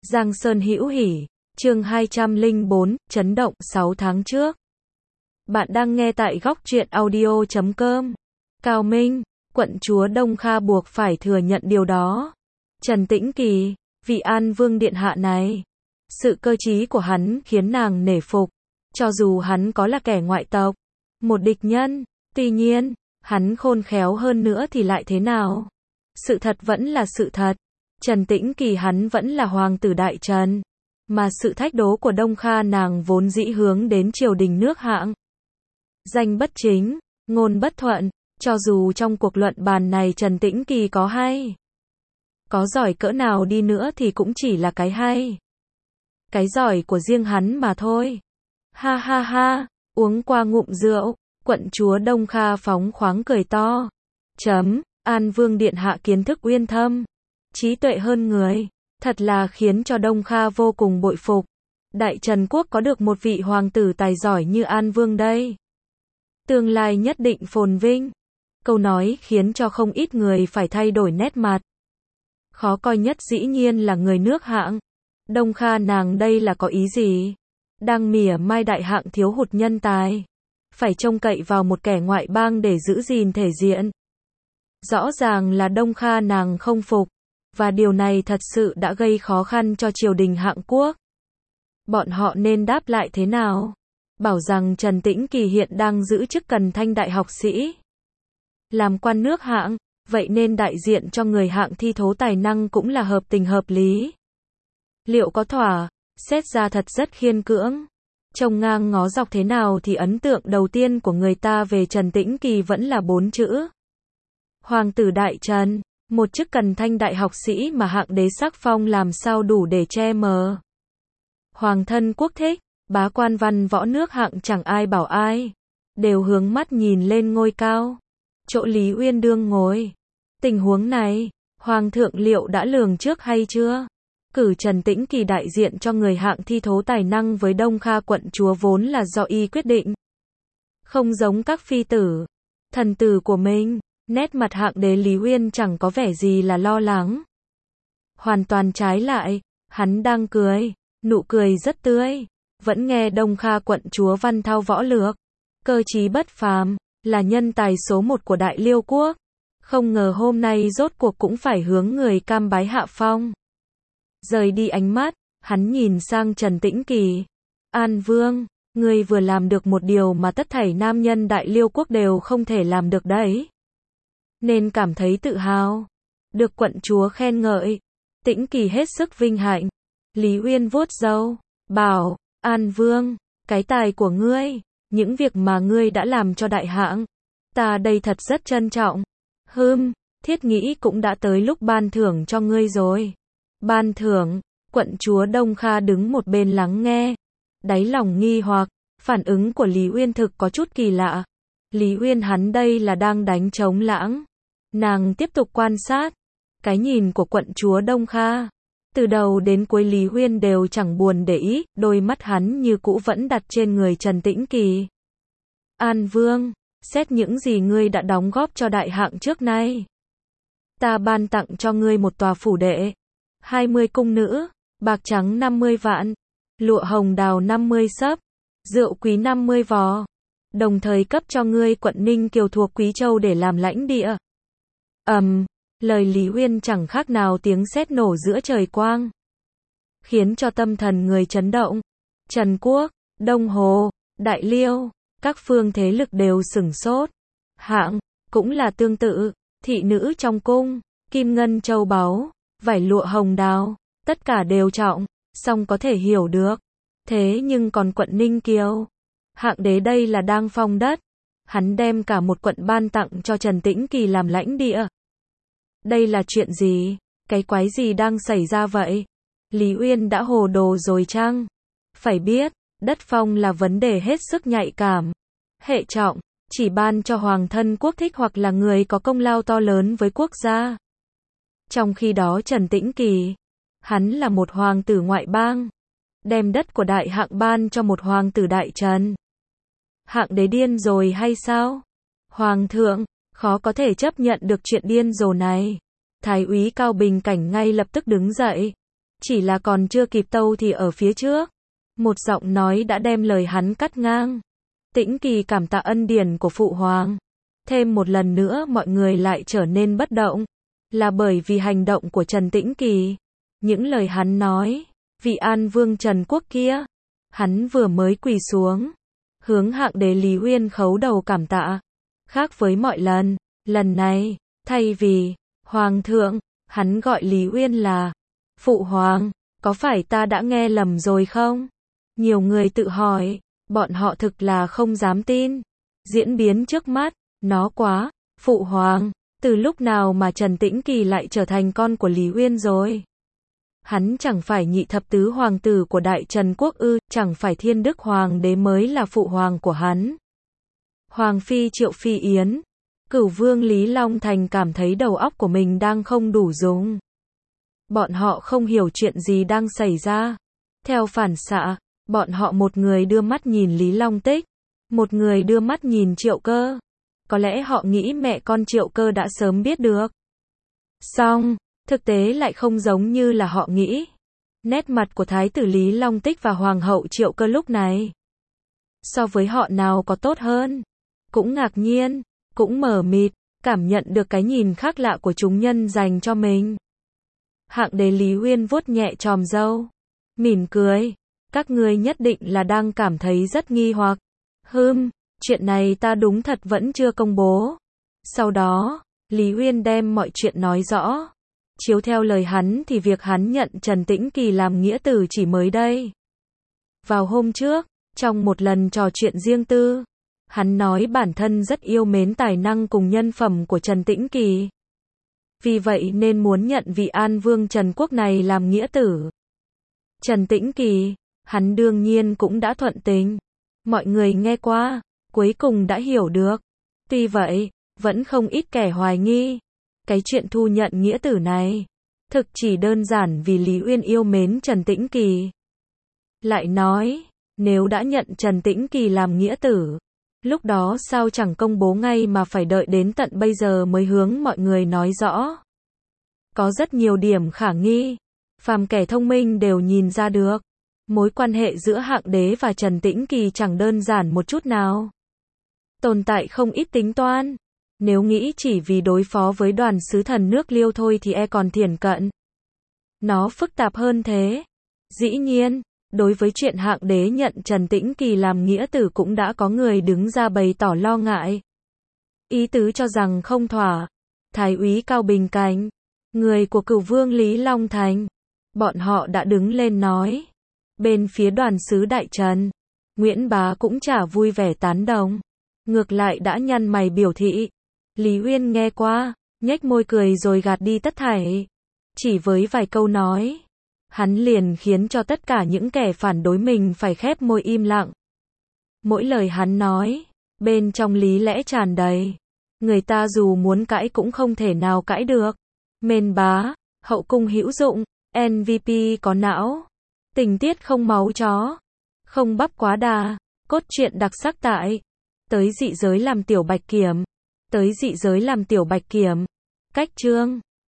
Giang Sơn hữu hỉ, chương 204, chấn động 6 tháng trước. Bạn đang nghe tại góc truyện audio.com. Cao Minh, quận chúa Đông Kha buộc phải thừa nhận điều đó. Trần Tĩnh Kỳ, vị An Vương điện hạ này. Sự cơ trí của hắn khiến nàng nể phục. Cho dù hắn có là kẻ ngoại tộc, một địch nhân, tuy nhiên, hắn khôn khéo hơn nữa thì lại thế nào? Sự thật vẫn là sự thật. Trần Tĩnh Kỳ hắn vẫn là hoàng tử Đại Trần. Mà sự thách đố của Đông Kha nàng vốn dĩ hướng đến triều đình nước Hạng. Danh bất chính, ngôn bất thuận, cho dù trong cuộc luận bàn này Trần Tĩnh Kỳ có hay, có giỏi cỡ nào đi nữa thì cũng chỉ là cái hay, cái giỏi của riêng hắn mà thôi. Ha ha ha, uống qua ngụm rượu, quận chúa Đông Kha phóng khoáng cười to. An Vương điện hạ kiến thức uyên thâm, trí tuệ hơn người, thật là khiến cho Đông Kha vô cùng bội phục. Đại Trần quốc có được một vị hoàng tử tài giỏi như An Vương đây, tương lai nhất định phồn vinh. Câu nói khiến cho không ít người phải thay đổi nét mặt. Khó coi nhất dĩ nhiên là người nước Hạng. Đông Kha nàng đây là có ý gì? Đang mỉa mai Đại Hạng thiếu hụt nhân tài, phải trông cậy vào một kẻ ngoại bang để giữ gìn thể diện. Rõ ràng là Đông Kha nàng không phục, và điều này thật sự đã gây khó khăn cho triều đình Hạng quốc. Bọn họ nên đáp lại thế nào? Bảo rằng Trần Tĩnh Kỳ hiện đang giữ chức Cần Thanh đại học sĩ, làm quan nước Hạng, vậy nên đại diện cho người Hạng thi thố tài năng cũng là hợp tình hợp lý. Liệu có thỏa? Xét ra thật rất khiên cưỡng. Trông ngang ngó dọc thế nào thì ấn tượng đầu tiên của người ta về Trần Tĩnh Kỳ vẫn là 4 chữ. Hoàng tử Đại Trần, một chức Cần Thanh đại học sĩ mà Hạng đế sắc phong làm sao đủ để che mờ. Hoàng thân quốc thích, bá quan văn võ nước Hạng chẳng ai bảo ai, đều hướng mắt nhìn lên ngôi cao, chỗ Lý Uyên đương ngồi. Tình huống này, Hoàng thượng liệu đã lường trước hay chưa? Cử Trần Tĩnh Kỳ đại diện cho người Hạng thi thố tài năng với Đông Kha quận chúa vốn là do y quyết định. Không giống các phi tử, thần tử của mình, nét mặt Hạng đế Lý Uyên chẳng có vẻ gì là lo lắng. Hoàn toàn trái lại, hắn đang cười, nụ cười rất tươi. Vẫn nghe Đông Kha quận chúa văn thao võ lược, cơ trí bất phàm, là nhân tài số 1 của Đại Liêu quốc. Không ngờ hôm nay rốt cuộc cũng phải hướng người cam bái hạ phong. Rời đi ánh mắt, hắn nhìn sang Trần Tĩnh Kỳ. An Vương, ngươi vừa làm được một điều mà tất thảy nam nhân Đại Liêu quốc đều không thể làm được đấy. Nên cảm thấy tự hào. Được quận chúa khen ngợi, Tĩnh Kỳ hết sức vinh hạnh. Lý Uyên vuốt râu, bảo, An Vương, cái tài của ngươi, những việc mà ngươi đã làm cho Đại Hạng, ta đây thật rất trân trọng. Thiết nghĩ cũng đã tới lúc ban thưởng cho ngươi rồi. Ban thưởng? Quận chúa Đông Kha đứng một bên lắng nghe, đáy lòng nghi hoặc, phản ứng của Lý Uyên thực có chút kỳ lạ. Lý Uyên hắn đây là đang đánh trống lãng. Nàng tiếp tục quan sát, cái nhìn của quận chúa Đông Kha. Từ đầu đến cuối Lý Uyên đều chẳng buồn để ý, đôi mắt hắn như cũ vẫn đặt trên người Trần Tĩnh Kỳ. An Vương, xét những gì ngươi đã đóng góp cho Đại Hạng trước nay, ta ban tặng cho ngươi một tòa phủ đệ, 20 cung nữ, bạc trắng 50 vạn, lụa hồng đào 50 xấp, rượu quý 50 vò, đồng thời cấp cho ngươi quận Ninh Kiều thuộc Quý Châu để làm lãnh địa. Lời Lý Uyên chẳng khác nào tiếng sét nổ giữa trời quang, khiến cho tâm thần người chấn động. Trần Quốc, Đông Hồ, Đại Liêu, các phương thế lực đều sửng sốt. Hạng, cũng là tương tự, thị nữ trong cung, kim ngân châu báu, vải lụa hồng đào, tất cả đều trọng, song có thể hiểu được. Thế nhưng còn quận Ninh Kiều, Hạng đế đây là đang phong đất, hắn đem cả một quận ban tặng cho Trần Tĩnh Kỳ làm lãnh địa. Đây là chuyện gì? Cái quái gì đang xảy ra vậy? Lý Uyên đã hồ đồ rồi chăng? Phải biết, đất phong là vấn đề hết sức nhạy cảm, hệ trọng, chỉ ban cho hoàng thân quốc thích hoặc là người có công lao to lớn với quốc gia. Trong khi đó Trần Tĩnh Kỳ, hắn là một hoàng tử ngoại bang, đem đất của Đại Hạng ban cho một hoàng tử Đại Trần. Hạng đế điên rồi hay sao? Hoàng thượng, khó có thể chấp nhận được chuyện điên rồ này. Thái úy Cao Bình Cảnh ngay lập tức đứng dậy. Chỉ là còn chưa kịp tâu thì ở phía trước. Một giọng nói đã đem lời hắn cắt ngang. Tĩnh Kỳ cảm tạ ân điển của Phụ Hoàng. Thêm một lần nữa mọi người lại trở nên bất động. Là bởi vì hành động của Trần Tĩnh Kỳ. Những lời hắn nói. Vị An Vương Trần Quốc kia. Hắn vừa mới quỳ xuống. Hướng Hạng Đế Lý Uyên khấu đầu cảm tạ. Khác với mọi lần. Lần này, thay vì Hoàng thượng, hắn gọi Lý Uyên là Phụ Hoàng. Có phải ta đã nghe lầm rồi không? Nhiều người tự hỏi. Bọn họ thực là không dám tin. Diễn biến trước mắt. Nó quá. Phụ Hoàng. Từ lúc nào mà Trần Tĩnh Kỳ lại trở thành con của Lý Uyên rồi? Hắn chẳng phải nhị thập tứ hoàng tử của Đại Trần Quốc ư, chẳng phải Thiên Đức Hoàng đế mới là phụ hoàng của hắn. Hoàng phi Triệu Phi Yến, Cửu Vương Lý Long Thành cảm thấy đầu óc của mình đang không đủ dùng. Bọn họ không hiểu chuyện gì đang xảy ra. Theo phản xạ, bọn họ một người đưa mắt nhìn Lý Long Tích, một người đưa mắt nhìn Triệu Cơ. Có lẽ họ nghĩ mẹ con Triệu Cơ đã sớm biết được. Song, thực tế lại không giống như là họ nghĩ. Nét mặt của Thái tử Lý Long Tích và Hoàng hậu Triệu Cơ lúc này, so với họ nào có tốt hơn. Cũng ngạc nhiên, cũng mờ mịt, cảm nhận được cái nhìn khác lạ của chúng nhân dành cho mình. Hạng Đế Lý Uyên vuốt nhẹ chòm râu, mỉm cười. Các ngươi nhất định là đang cảm thấy rất nghi hoặc. Chuyện này ta đúng thật vẫn chưa công bố. Sau đó, Lý Uyên đem mọi chuyện nói rõ. Chiếu theo lời hắn thì việc hắn nhận Trần Tĩnh Kỳ làm nghĩa tử chỉ mới đây. Vào hôm trước, trong một lần trò chuyện riêng tư, hắn nói bản thân rất yêu mến tài năng cùng nhân phẩm của Trần Tĩnh Kỳ. Vì vậy nên muốn nhận vị An Vương Trần Quốc này làm nghĩa tử. Trần Tĩnh Kỳ, hắn đương nhiên cũng đã thuận tình. Mọi người nghe qua, cuối cùng đã hiểu được. Tuy vậy, vẫn không ít kẻ hoài nghi. Cái chuyện thu nhận nghĩa tử này, thực chỉ đơn giản vì Lý Uyên yêu mến Trần Tĩnh Kỳ. Lại nói, nếu đã nhận Trần Tĩnh Kỳ làm nghĩa tử, lúc đó sao chẳng công bố ngay mà phải đợi đến tận bây giờ mới hướng mọi người nói rõ. Có rất nhiều điểm khả nghi, phàm kẻ thông minh đều nhìn ra được. Mối quan hệ giữa Hạng Đế và Trần Tĩnh Kỳ chẳng đơn giản một chút nào. Tồn tại không ít tính toán. Nếu nghĩ chỉ vì đối phó với đoàn sứ thần nước Liêu thôi thì còn thiển cận. Nó phức tạp hơn thế. Dĩ nhiên, đối với chuyện Hạng Đế nhận Trần Tĩnh Kỳ làm nghĩa tử cũng đã có người đứng ra bày tỏ lo ngại. Ý tứ cho rằng không thỏa. Thái úy Cao Bình Cảnh, người của Cửu Vương Lý Long Thành, bọn họ đã đứng lên nói. Bên phía đoàn sứ Đại Trần, Nguyễn Bá cũng chả vui vẻ tán đồng. Ngược lại đã nhăn mày biểu thị. Lý Uyên nghe qua, nhếch môi cười rồi gạt đi tất thảy. Chỉ với vài câu nói, hắn liền khiến cho tất cả những kẻ phản đối mình phải khép môi im lặng. Mỗi lời hắn nói, bên trong lý lẽ tràn đầy. Người ta dù muốn cãi cũng không thể nào cãi được. Mên bá, hậu cung hữu dụng, MVP có não. Tình tiết không máu chó, không bắp quá đà, cốt truyện đặc sắc tại. Tới dị giới làm tiểu bạch kiểm. Tới dị giới làm tiểu bạch kiểm. Cách chương